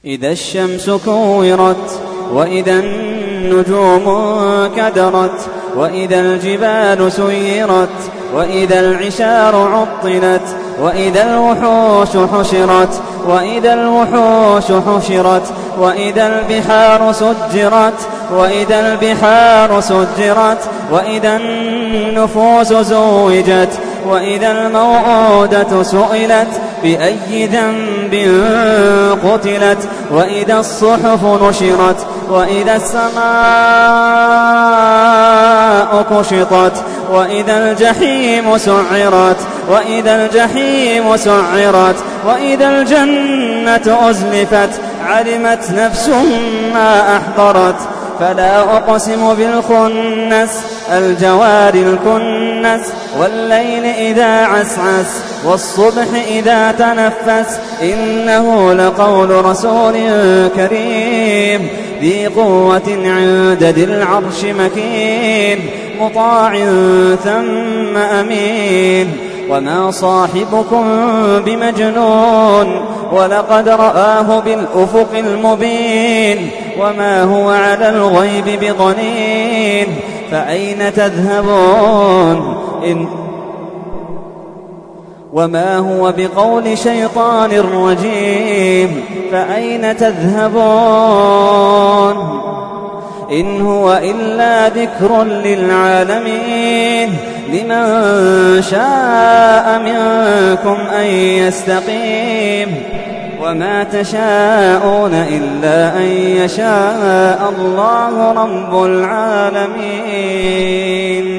إذا الشمس كورت وإذا النجوم كدرت وإذا الجبال سيرت وإذا العشار عطلت وإذا الوحوش حشرت وإذا الوحوش حشرت وإذا البحار سجرت وإذا البحار سجرت وإذا النفوس زوجت وإذا الموءودة سئلت بأي ذنب قتلت وإذا الصحف نشرت وإذا السماء كشطت وإذا الجحيم سعرت وإذا الجحيم سعرت وإذا الجنة أزلفت علمت نفس ما أحضرت فلا أقسم بالخنس الجوار الكنس والليل إذا عسعس والصبح إذا تنفس إنه لقول رسول كريم ذي قوة عند ذي العرش مكين مطاع ثم أمين وما صاحبكم بمجنون ولقد رآه بالأفق المبين وما هو على الغيب بضنين فأين تذهبون وما هو بقول شيطان رجيم فأين تذهبون إن هو إلا ذكر للعالمين لمن شاء منكم أن يستقيم وما تشاءون إلا أن يشاء الله رب العالمين.